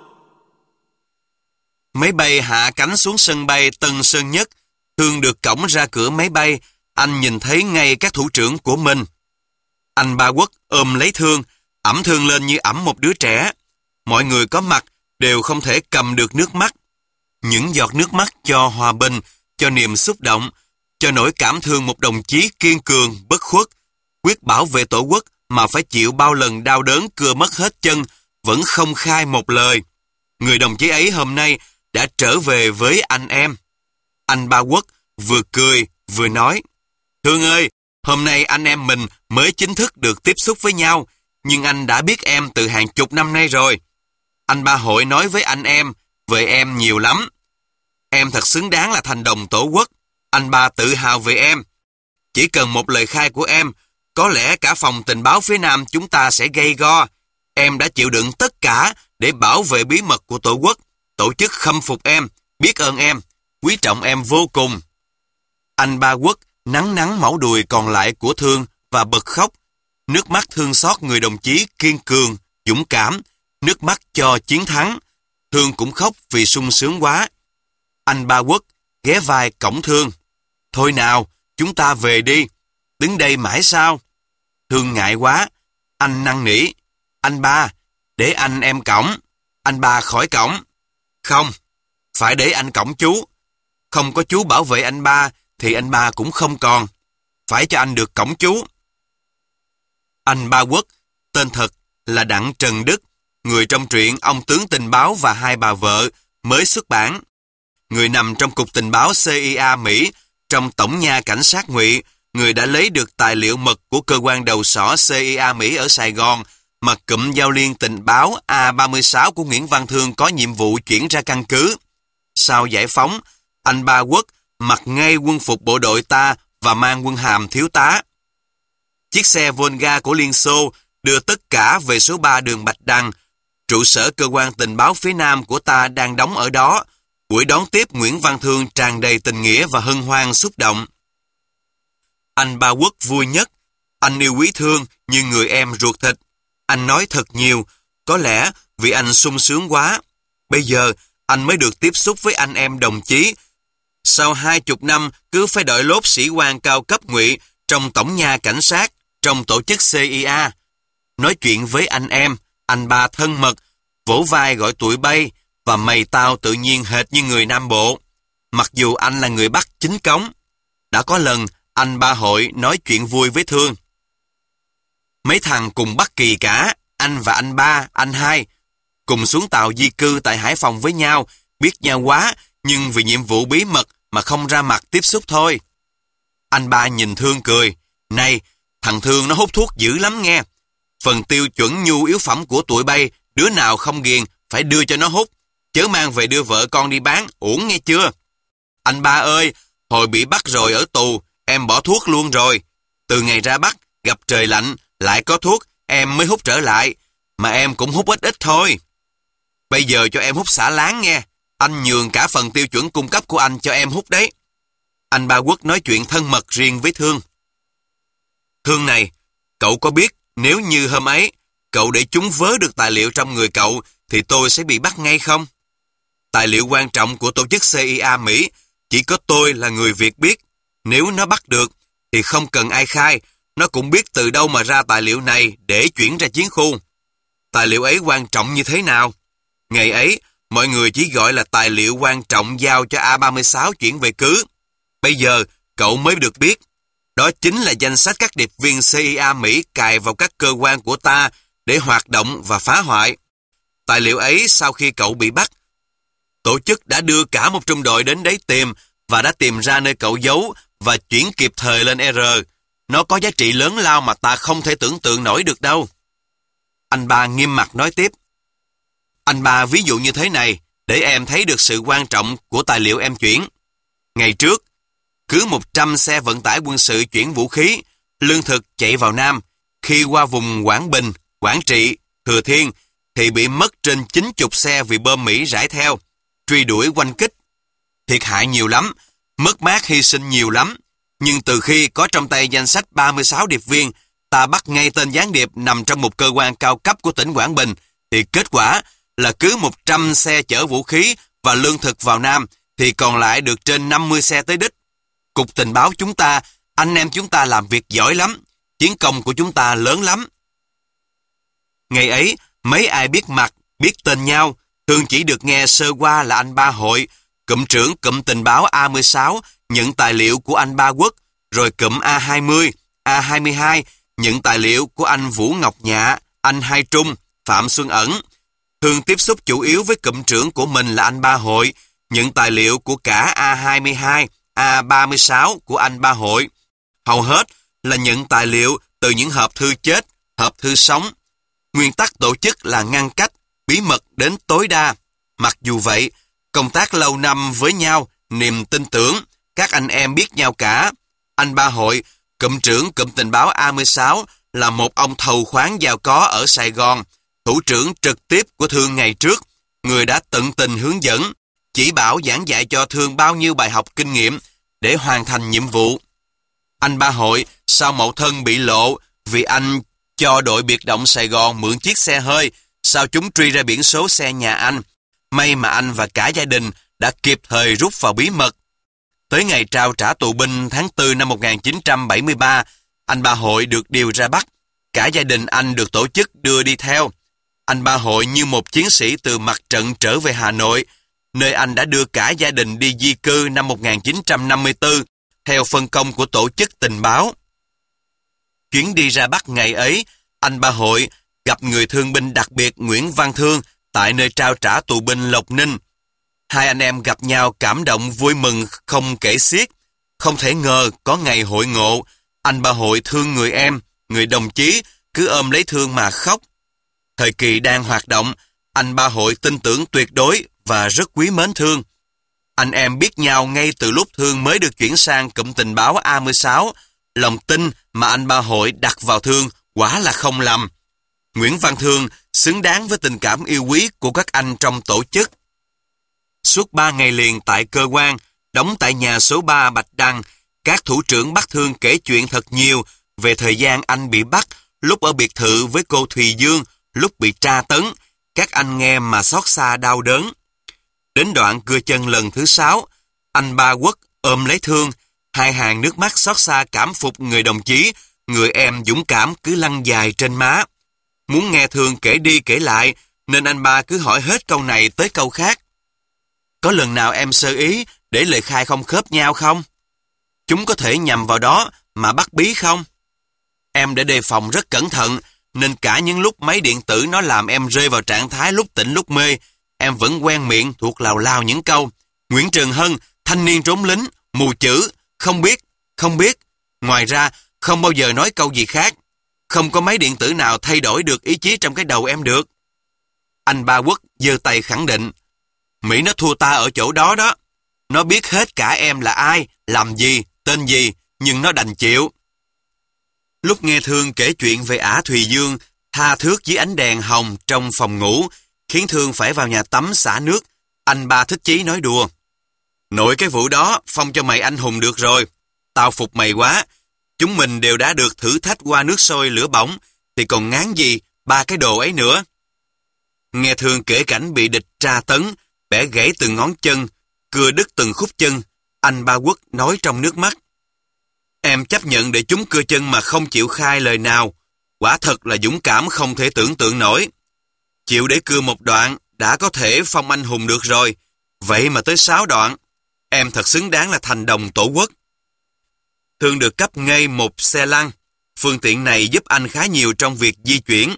A: Máy bay hạ cánh xuống sân bay Tân Sơn Nhất. Thương được cõng ra cửa máy bay, anh nhìn thấy ngay các thủ trưởng của mình. Anh Ba Quốc ôm lấy Thương, ẵm Thương lên như ẵm một đứa trẻ. Mọi người có mặt đều không thể cầm được nước mắt. Những giọt nước mắt cho hòa bình, cho niềm xúc động, cho nỗi cảm thương một đồng chí kiên cường, bất khuất, quyết bảo vệ tổ quốc mà phải chịu bao lần đau đớn cưa mất hết chân, vẫn không khai một lời. Người đồng chí ấy hôm nay đã trở về với anh em. Anh Ba Quốc vừa cười vừa nói: Thương ơi, hôm nay anh em mình mới chính thức được tiếp xúc với nhau, nhưng anh đã biết em từ hàng chục năm nay rồi. Anh Ba Hội nói với anh em về em nhiều lắm. Em thật xứng đáng là thành đồng tổ quốc. Anh Ba tự hào về em. Chỉ cần một lời khai của em, có lẽ cả phòng tình báo phía Nam chúng ta sẽ gay go. Em đã chịu đựng tất cả để bảo vệ bí mật của tổ quốc, tổ chức khâm phục em, biết ơn em, quý trọng em vô cùng. Anh Ba Quốc nắng nắng mẩu đùi còn lại của Thương và bật khóc. Nước mắt thương xót người đồng chí kiên cường, dũng cảm, nước mắt cho chiến thắng. Thương cũng khóc vì sung sướng quá. Anh Ba Quốc ghé vai cõng Thương. Thôi nào, chúng ta về đi. Đứng đây mãi sao? Thương ngại quá. Anh năn nỉ. Anh Ba, để anh em cõng. Anh Ba khỏi cõng. Không, phải để anh cõng chú. Không có chú bảo vệ anh Ba thì anh Ba cũng không còn. Phải cho anh được cõng chú. Anh Ba Quốc, tên thật là Đặng Trần Đức, người trong truyện Ông Tướng Tình Báo và Hai Bà Vợ, mới xuất bản. Người nằm trong Cục Tình báo xê i a Mỹ, trong Tổng nha Cảnh sát Ngụy, người đã lấy được tài liệu mật của cơ quan đầu sỏ xê i a Mỹ ở Sài Gòn, mà cụm giao liên tình báo A ba mươi sáu của Nguyễn Văn Thương có nhiệm vụ chuyển ra căn cứ. Sau giải phóng, anh Ba Quốc mặc ngay quân phục bộ đội ta và mang quân hàm thiếu tá. Chiếc xe Volga của Liên Xô đưa tất cả về số ba đường Bạch Đằng, trụ sở cơ quan tình báo phía Nam của ta đang đóng ở đó. Buổi đón tiếp Nguyễn Văn Thương tràn đầy tình nghĩa và hân hoan xúc động. Anh Ba Quốc vui nhất. Anh yêu quý Thương như người em ruột thịt. Anh nói thật nhiều, có lẽ vì anh sung sướng quá. Bây giờ anh mới được tiếp xúc với anh em đồng chí. Sau hai chục năm cứ phải đợi lốt sĩ quan cao cấp Ngụy trong Tổng nha Cảnh sát, trong tổ chức xê i a. Nói chuyện với anh em, anh Ba thân mật, vỗ vai gọi tụi bay và mày tao tự nhiên hệt như người Nam Bộ. Mặc dù anh là người Bắc chính cống. Đã có lần anh Ba Hội nói chuyện vui với Thương. Mấy thằng cùng Bắc Kỳ cả, anh và anh Ba, anh Hai, cùng xuống tàu di cư tại Hải Phòng với nhau, biết nhau quá, nhưng vì nhiệm vụ bí mật mà không ra mặt tiếp xúc thôi. Anh Ba nhìn Thương cười. Này, thằng Thương nó hút thuốc dữ lắm nghe. Phần tiêu chuẩn nhu yếu phẩm của tụi bay, đứa nào không ghiền, phải đưa cho nó hút. Chớ mang về đưa vợ con đi bán, uổng nghe chưa? Anh Ba ơi, hồi bị bắt rồi ở tù, em bỏ thuốc luôn rồi. Từ ngày ra Bắc, gặp trời lạnh, lại có thuốc, em mới hút trở lại. Mà em cũng hút ít ít thôi. Bây giờ cho em hút xả láng nghe. Anh nhường cả phần tiêu chuẩn cung cấp của anh cho em hút đấy. Anh Ba Quốc nói chuyện thân mật riêng với Thương. Thương này, cậu có biết nếu như hôm ấy cậu để chúng vớ được tài liệu trong người cậu thì tôi sẽ bị bắt ngay không? Tài liệu quan trọng của tổ chức xê i a Mỹ chỉ có tôi là người Việt biết. Nếu nó bắt được thì không cần ai khai, nó cũng biết từ đâu mà ra tài liệu này để chuyển ra chiến khu. Tài liệu ấy quan trọng như thế nào? Ngày ấy, mọi người chỉ gọi là tài liệu quan trọng giao cho A ba mươi sáu chuyển về cứ. Bây giờ, cậu mới được biết. Đó chính là danh sách các điệp viên xê i a Mỹ cài vào các cơ quan của ta để hoạt động và phá hoại. Tài liệu ấy sau khi cậu bị bắt, tổ chức đã đưa cả một trung đội đến đấy tìm và đã tìm ra nơi cậu giấu và chuyển kịp thời lên R. Nó có giá trị lớn lao mà ta không thể tưởng tượng nổi được đâu. Anh Ba nghiêm mặt nói tiếp. Anh Ba ví dụ như thế này để em thấy được sự quan trọng của tài liệu em chuyển. Ngày trước, cứ một trăm xe vận tải quân sự chuyển vũ khí, lương thực chạy vào Nam. Khi qua vùng Quảng Bình, Quảng Trị, Thừa Thiên thì bị mất trên chín mươi xe vì bom Mỹ rải theo, truy đuổi quanh kích. Thiệt hại nhiều lắm, mất mát hy sinh nhiều lắm. Nhưng từ khi có trong tay danh sách ba mươi sáu điệp viên, ta bắt ngay tên gián điệp nằm trong một cơ quan cao cấp của tỉnh Quảng Bình, thì kết quả là cứ một trăm xe chở vũ khí và lương thực vào Nam thì còn lại được trên năm mươi xe tới đích. Cục tình báo chúng ta, anh em chúng ta làm việc giỏi lắm, chiến công của chúng ta lớn lắm. Ngày ấy, mấy ai biết mặt, biết tên nhau, thường chỉ được nghe sơ qua là anh Ba Hội, cụm trưởng cụm tình báo A mười sáu, nhận tài liệu của anh Ba Quốc, rồi cụm A hai mươi, A hai mươi hai, nhận tài liệu của anh Vũ Ngọc Nhạ, anh Hai Trung, Phạm Xuân Ẩn. Thường tiếp xúc chủ yếu với cụm trưởng của mình là anh Ba Hội, nhận tài liệu của cả A hai mươi hai, A ba mươi sáu của anh Ba Hội. Hầu hết là nhận tài liệu từ những hộp thư chết, hộp thư sống. Nguyên tắc tổ chức là ngăn cách, bí mật đến tối đa. Mặc dù vậy, công tác lâu năm với nhau, niềm tin tưởng, các anh em biết nhau cả. Anh Ba Hội, cụm trưởng cụm tình báo A mười sáu, là một ông thầu khoáng giàu có ở Sài Gòn, thủ trưởng trực tiếp của Thương ngày trước. người đã tận tình hướng dẫn, chỉ bảo giảng dạy cho Thương bao nhiêu bài học kinh nghiệm để hoàn thành nhiệm vụ. Anh Ba Hội sau mậu thân bị lộ vì anh cho đội biệt động Sài Gòn mượn chiếc xe hơi, sao chúng truy ra biển số xe nhà anh. May mà anh và cả gia đình đã kịp thời rút vào bí mật. Tới ngày trao trả tù binh tháng tư năm một nghìn chín trăm bảy mươi ba, anh Ba Hội được điều ra Bắc. Cả gia đình anh được tổ chức đưa đi theo. Anh Ba Hội như một chiến sĩ từ mặt trận trở về Hà Nội, nơi anh đã đưa cả gia đình đi di cư năm một nghìn chín trăm năm mươi tư, theo phân công của tổ chức tình báo. Chuyến đi ra Bắc ngày ấy, anh Ba Hội gặp người thương binh đặc biệt Nguyễn Văn Thương tại nơi trao trả tù binh Lộc Ninh. Hai anh em gặp nhau cảm động vui mừng không kể xiết. Không thể ngờ có ngày hội ngộ, anh Ba Hội thương người em, người đồng chí, cứ ôm lấy Thương mà khóc. Thời kỳ đang hoạt động, anh Ba Hội tin tưởng tuyệt đối và rất quý mến Thương. Anh em biết nhau ngay từ lúc Thương mới được chuyển sang cụm tình báo A mười sáu. Lòng tin mà anh Ba Hội đặt vào Thương quả là không lầm. Nguyễn Văn Thương xứng đáng với tình cảm yêu quý của các anh trong tổ chức. Suốt ba ngày liền tại cơ quan, đóng tại nhà số ba Bạch Đằng, các thủ trưởng bắt Thương kể chuyện thật nhiều về thời gian anh bị bắt, lúc ở biệt thự với cô Thùy Dương, lúc bị tra tấn. Các anh nghe mà xót xa đau đớn. Đến đoạn cưa chân lần thứ sáu, anh Ba Quốc ôm lấy Thương, hai hàng nước mắt xót xa cảm phục người đồng chí, người em dũng cảm cứ lăn dài trên má. Muốn nghe Thương kể đi kể lại, nên anh Ba cứ hỏi hết câu này tới câu khác. Có lần nào em sơ ý để lời khai không khớp nhau không? Chúng có thể nhằm vào đó mà bắt bí không? Em đã đề phòng rất cẩn thận, nên cả những lúc máy điện tử nó làm em rơi vào trạng thái lúc tỉnh lúc mê, em vẫn quen miệng thuộc lào lao những câu Nguyễn Trường Hân, thanh niên trốn lính, mù chữ, không biết, không biết. Ngoài ra, không bao giờ nói câu gì khác. Không có máy điện tử nào thay đổi được ý chí trong cái đầu em được. Anh Ba Quốc giơ tay khẳng định. Mỹ nó thua ta ở chỗ đó đó. Nó biết hết cả em là ai, làm gì, tên gì, nhưng nó đành chịu. Lúc nghe Thương kể chuyện về ả Thùy Dương, tha thước dưới ánh đèn hồng trong phòng ngủ, khiến Thương phải vào nhà tắm xả nước, anh Ba thích chí nói đùa. Nội cái vụ đó, phong cho mày anh hùng được rồi. Tao phục mày quá. Chúng mình đều đã được thử thách qua nước sôi lửa bỏng, thì còn ngán gì ba cái đồ ấy nữa. Nghe Thương kể cảnh bị địch tra tấn, bẻ gãy từng ngón chân, cưa đứt từng khúc chân, anh Ba Quốc nói trong nước mắt. Em chấp nhận để chúng cưa chân mà không chịu khai lời nào. Quả thật là dũng cảm không thể tưởng tượng nổi. Chịu để cưa một đoạn, đã có thể phong anh hùng được rồi. Vậy mà tới sáu đoạn, em thật xứng đáng là thành đồng tổ quốc. Thương được cấp ngay một xe lăn. Phương tiện này giúp anh khá nhiều trong việc di chuyển.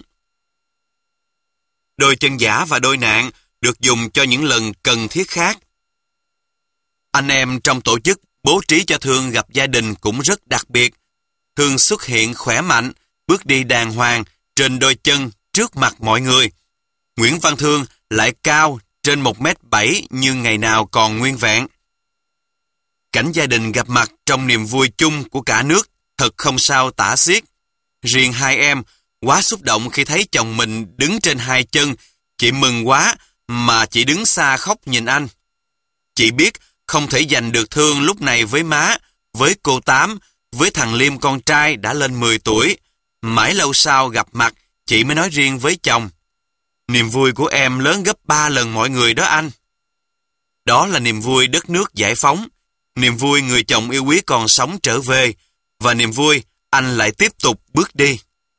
A: Đôi chân giả và đôi nạn được dùng cho những lần cần thiết khác. Anh em trong tổ chức bố trí cho Thương gặp gia đình cũng rất đặc biệt. Thương xuất hiện khỏe mạnh, bước đi đàng hoàng trên đôi chân trước mặt mọi người. Nguyễn Văn Thương lại cao trên một mét bảy như ngày nào còn nguyên vẹn. Cảnh gia đình gặp mặt trong niềm vui chung của cả nước thật không sao tả xiết. Riêng hai em quá xúc động khi thấy chồng mình đứng trên hai chân. Chị mừng quá mà chị đứng xa khóc nhìn anh. Chị biết không thể giành được Thương lúc này với má, với cô Tám, với thằng Liêm con trai đã lên mười tuổi. Mãi lâu sau gặp mặt, chị mới nói riêng với chồng. Niềm vui của em lớn gấp ba lần mọi người đó anh. Đó là niềm vui đất nước giải phóng, niềm vui người chồng yêu quý còn sống trở về, và niềm vui anh lại tiếp tục bước đi.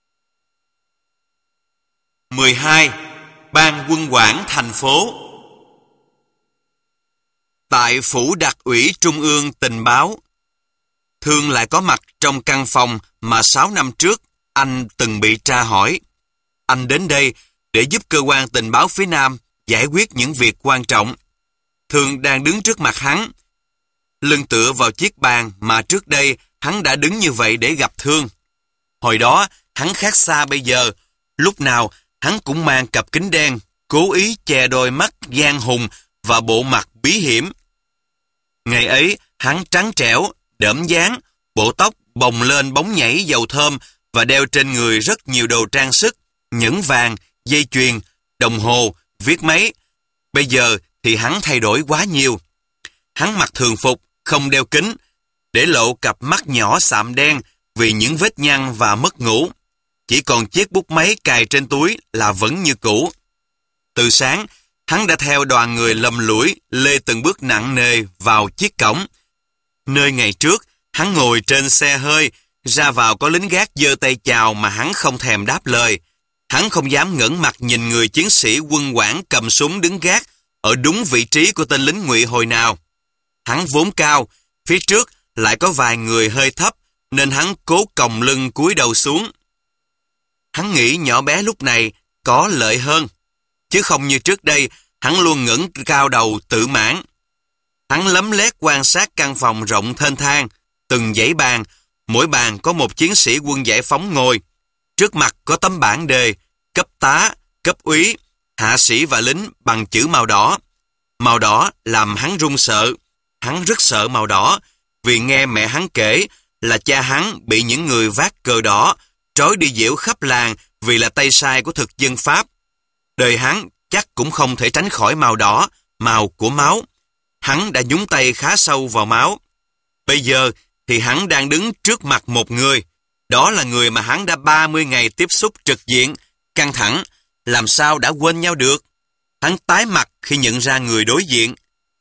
A: mười hai. Ban Quân quản thành phố. Tại Phủ Đặc ủy Trung ương Tình báo, Thương lại có mặt trong căn phòng mà sáu năm trước anh từng bị tra hỏi. Anh đến đây để giúp cơ quan tình báo phía Nam giải quyết những việc quan trọng. Thương đang đứng trước mặt hắn, lưng tựa vào chiếc bàn mà trước đây hắn đã đứng như vậy để gặp Thương. Hồi đó hắn khác xa bây giờ, lúc nào hắn cũng mang cặp kính đen, cố ý che đôi mắt gian hùng và bộ mặt bí hiểm. Ngày ấy hắn trắng trẻo, đỡm dáng, bộ tóc bồng lên bóng nhảy dầu thơm và đeo trên người rất nhiều đồ trang sức, nhẫn vàng, dây chuyền, đồng hồ, viết máy. Bây giờ thì hắn thay đổi quá nhiều. Hắn mặc thường phục, không đeo kính, để lộ cặp mắt nhỏ sạm đen vì những vết nhăn và mất ngủ. Chỉ còn chiếc bút máy cài trên túi là vẫn như cũ. Từ sáng, hắn đã theo đoàn người lầm lũi lê từng bước nặng nề vào chiếc cổng. Nơi ngày trước, hắn ngồi trên xe hơi, ra vào có lính gác giơ tay chào mà hắn không thèm đáp lời. Hắn không dám ngẩng mặt nhìn người chiến sĩ quân quản cầm súng đứng gác ở đúng vị trí của tên lính Ngụy hồi nào. Hắn vốn cao, phía trước lại có vài người hơi thấp, nên hắn cố còng lưng cúi đầu xuống. Hắn nghĩ nhỏ bé lúc này có lợi hơn, chứ không như trước đây, hắn luôn ngẩng cao đầu tự mãn. Hắn lấm lét quan sát căn phòng rộng thênh thang, từng dãy bàn, mỗi bàn có một chiến sĩ quân giải phóng ngồi. Trước mặt có tấm bảng đề, cấp tá, cấp úy, hạ sĩ và lính bằng chữ màu đỏ. Màu đỏ làm hắn run sợ. Hắn rất sợ màu đỏ, vì nghe mẹ hắn kể là cha hắn bị những người vác cờ đỏ trói đi giễu khắp làng vì là tay sai của thực dân Pháp. Đời hắn chắc cũng không thể tránh khỏi màu đỏ, màu của máu. Hắn đã nhúng tay khá sâu vào máu. Bây giờ thì hắn đang đứng trước mặt một người. Đó là người mà hắn đã ba mươi ngày tiếp xúc trực diện, căng thẳng, làm sao đã quên nhau được. Hắn tái mặt khi nhận ra người đối diện.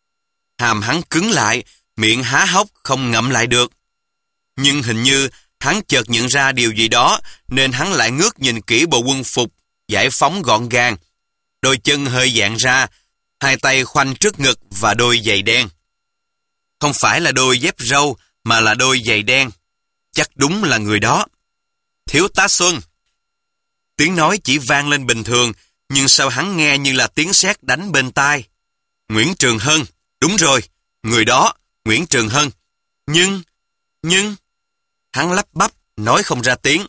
A: Hàm hắn cứng lại, miệng há hốc không ngậm lại được. Nhưng hình như hắn chợt nhận ra điều gì đó, nên hắn lại ngước nhìn kỹ bộ quân phục, giải phóng gọn gàng. Đôi chân hơi dạn ra, hai tay khoanh trước ngực và đôi giày đen. Không phải là đôi dép râu, mà là đôi giày đen. Chắc đúng là người đó. Thiếu tá Xuân. Tiếng nói chỉ vang lên bình thường, nhưng sao hắn nghe như là tiếng sét đánh bên tai. Nguyễn Trường Hân. Đúng rồi, người đó, Nguyễn Trường Hân. Nhưng, nhưng... Hắn lắp bắp, nói không ra tiếng.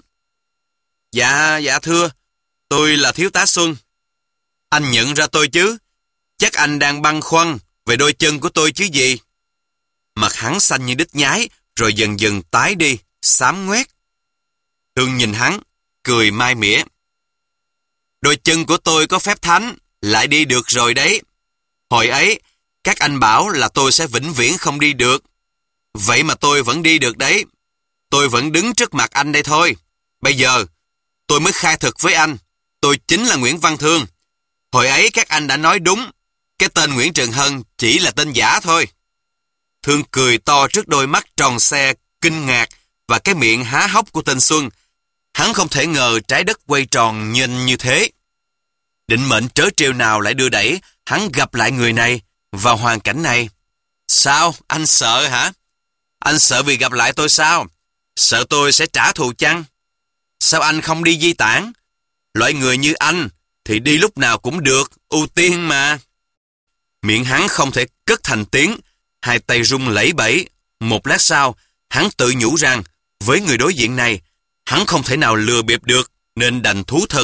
A: Dạ, dạ thưa, tôi là thiếu tá Xuân. Anh nhận ra tôi chứ? Chắc anh đang băn khoăn về đôi chân của tôi chứ gì? Mặt hắn xanh như đít nhái, rồi dần dần tái đi, xám ngoét. Thương nhìn hắn, cười mai mỉa. Đôi chân của tôi có phép thánh, lại đi được rồi đấy. Hồi ấy, các anh bảo là tôi sẽ vĩnh viễn không đi được. Vậy mà tôi vẫn đi được đấy. Tôi vẫn đứng trước mặt anh đây thôi. Bây giờ, tôi mới khai thực với anh. Tôi chính là Nguyễn Văn Thương. Hồi ấy các anh đã nói đúng. Cái tên Nguyễn Trường Hân chỉ là tên giả thôi. Thương cười to trước đôi mắt tròn xe, kinh ngạc và cái miệng há hốc của tên Xuân. Hắn không thể ngờ trái đất quay tròn nhanh như thế. Định mệnh trớ trêu nào lại đưa đẩy hắn gặp lại người này vào hoàn cảnh này. Sao? Anh sợ hả? Anh sợ vì gặp lại tôi sao? Sợ tôi sẽ trả thù chăng? Sao anh không đi di tản? Loại người như anh thì đi lúc nào cũng được, ưu tiên mà. Miệng hắn không thể cất thành tiếng, hai tay run lẩy bẩy. Một lát sau, hắn tự nhủ rằng với người đối diện này, hắn không thể nào lừa bịp được, nên đành thú thực.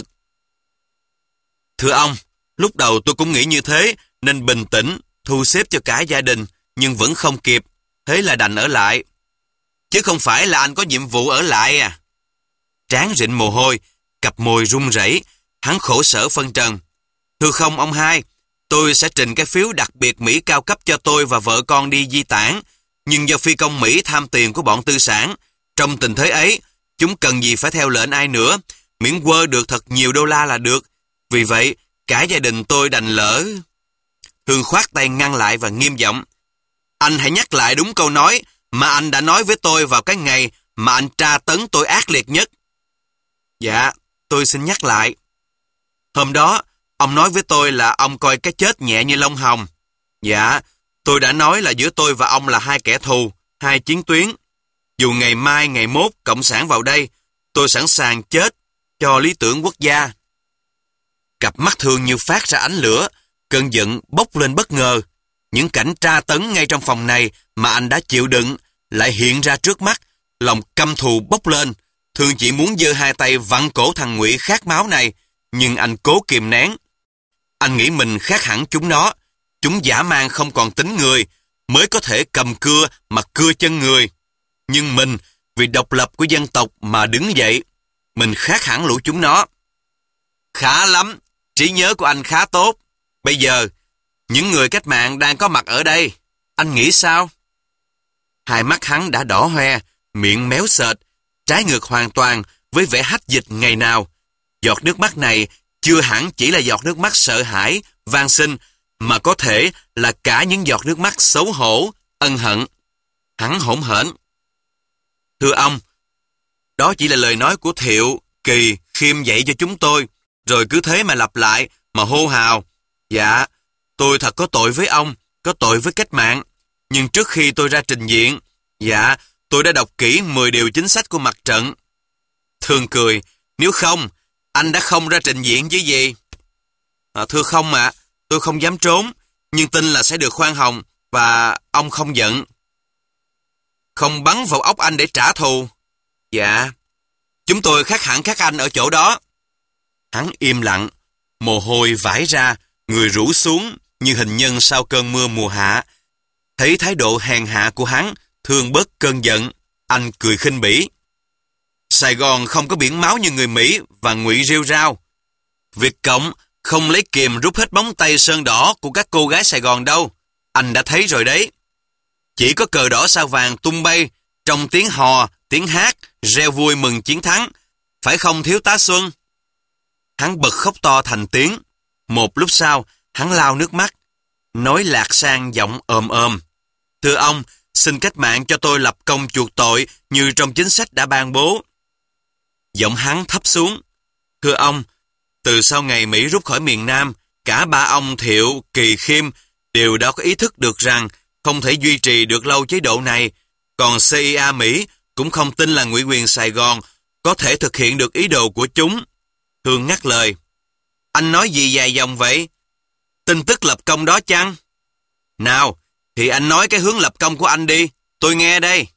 A: Thưa ông, lúc đầu tôi cũng nghĩ như thế, nên bình tĩnh, thu xếp cho cả gia đình, nhưng vẫn không kịp, thế là đành ở lại. Chứ không phải là anh có nhiệm vụ ở lại à? Trán rịn mồ hôi, cặp môi run rẩy, hắn khổ sở phân trần. Thưa không ông hai, tôi sẽ trình cái phiếu đặc biệt Mỹ cao cấp cho tôi và vợ con đi di tản, nhưng do phi công Mỹ tham tiền của bọn tư sản, trong tình thế ấy, chúng cần gì phải theo lệnh ai nữa, miễn quơ được thật nhiều đô la là được. Vì vậy, cả gia đình tôi đành lỡ. Hương khoát tay ngăn lại và nghiêm giọng. Anh hãy nhắc lại đúng câu nói mà anh đã nói với tôi vào cái ngày mà anh tra tấn tôi ác liệt nhất. Dạ, tôi xin nhắc lại. Hôm đó, ông nói với tôi là ông coi cái chết nhẹ như lông hồng. Dạ, tôi đã nói là giữa tôi và ông là hai kẻ thù, hai chiến tuyến. Dù ngày mai, ngày mốt, Cộng sản vào đây, tôi sẵn sàng chết cho lý tưởng quốc gia. Cặp mắt Thương như phát ra ánh lửa, cơn giận bốc lên bất ngờ. Những cảnh tra tấn ngay trong phòng này mà anh đã chịu đựng lại hiện ra trước mắt, lòng căm thù bốc lên. Thương chỉ muốn giơ hai tay vặn cổ thằng Ngụy khát máu này, nhưng anh cố kìm nén. Anh nghĩ mình khác hẳn chúng nó, chúng dã man không còn tính người, mới có thể cầm cưa mà cưa chân người. Nhưng mình, vì độc lập của dân tộc mà đứng dậy, mình khác hẳn lũ chúng nó. Khá lắm, trí nhớ của anh khá tốt. Bây giờ, những người cách mạng đang có mặt ở đây. Anh nghĩ sao? Hai mắt hắn đã đỏ hoe, miệng méo sệt, trái ngược hoàn toàn với vẻ hách dịch ngày nào. Giọt nước mắt này chưa hẳn chỉ là giọt nước mắt sợ hãi, van xin, mà có thể là cả những giọt nước mắt xấu hổ, ân hận. Hắn hỗn hển. Thưa ông, đó chỉ là lời nói của Thiệu, Kỳ, Khiêm dạy cho chúng tôi, rồi cứ thế mà lặp lại, mà hô hào. Dạ, tôi thật có tội với ông, có tội với cách mạng. Nhưng trước khi tôi ra trình diện, dạ, tôi đã đọc kỹ mười điều chính sách của mặt trận. Thương cười, nếu không, anh đã không ra trình diện chứ gì. À, thưa không ạ, à, tôi không dám trốn, nhưng tin là sẽ được khoan hồng và ông không giận. Không bắn vào óc anh để trả thù. Dạ, chúng tôi khác hẳn các anh ở chỗ đó. Hắn im lặng, mồ hôi vãi ra, người rũ xuống như hình nhân sau cơn mưa mùa hạ. Thấy thái độ hèn hạ của hắn, Thương bớt cơn giận, anh cười khinh bỉ. Sài Gòn không có biển máu như người Mỹ và ngụy rêu rao. Việt Cộng không lấy kìm rút hết móng tay sơn đỏ của các cô gái Sài Gòn đâu. Anh đã thấy rồi đấy. Chỉ có cờ đỏ sao vàng tung bay trong tiếng hò, tiếng hát, reo vui mừng chiến thắng. Phải không thiếu tá Xuân? Hắn bật khóc to thành tiếng. Một lúc sau, hắn lau nước mắt, nói lạc sang giọng ồm ồm. Thưa ông, xin cách mạng cho tôi lập công chuộc tội như trong chính sách đã ban bố. Giọng hắn thấp xuống. Thưa ông, từ sau ngày Mỹ rút khỏi miền Nam, cả ba ông Thiệu, Kỳ, Khiêm đều đã có ý thức được rằng không thể duy trì được lâu chế độ này. Còn xê i a Mỹ cũng không tin là ngụy quyền Sài Gòn có thể thực hiện được ý đồ của chúng. Thương ngắt lời. Anh nói gì dài dòng vậy? Tin tức lập công đó chăng? Nào, thì anh nói cái hướng lập công của anh đi, tôi nghe đây.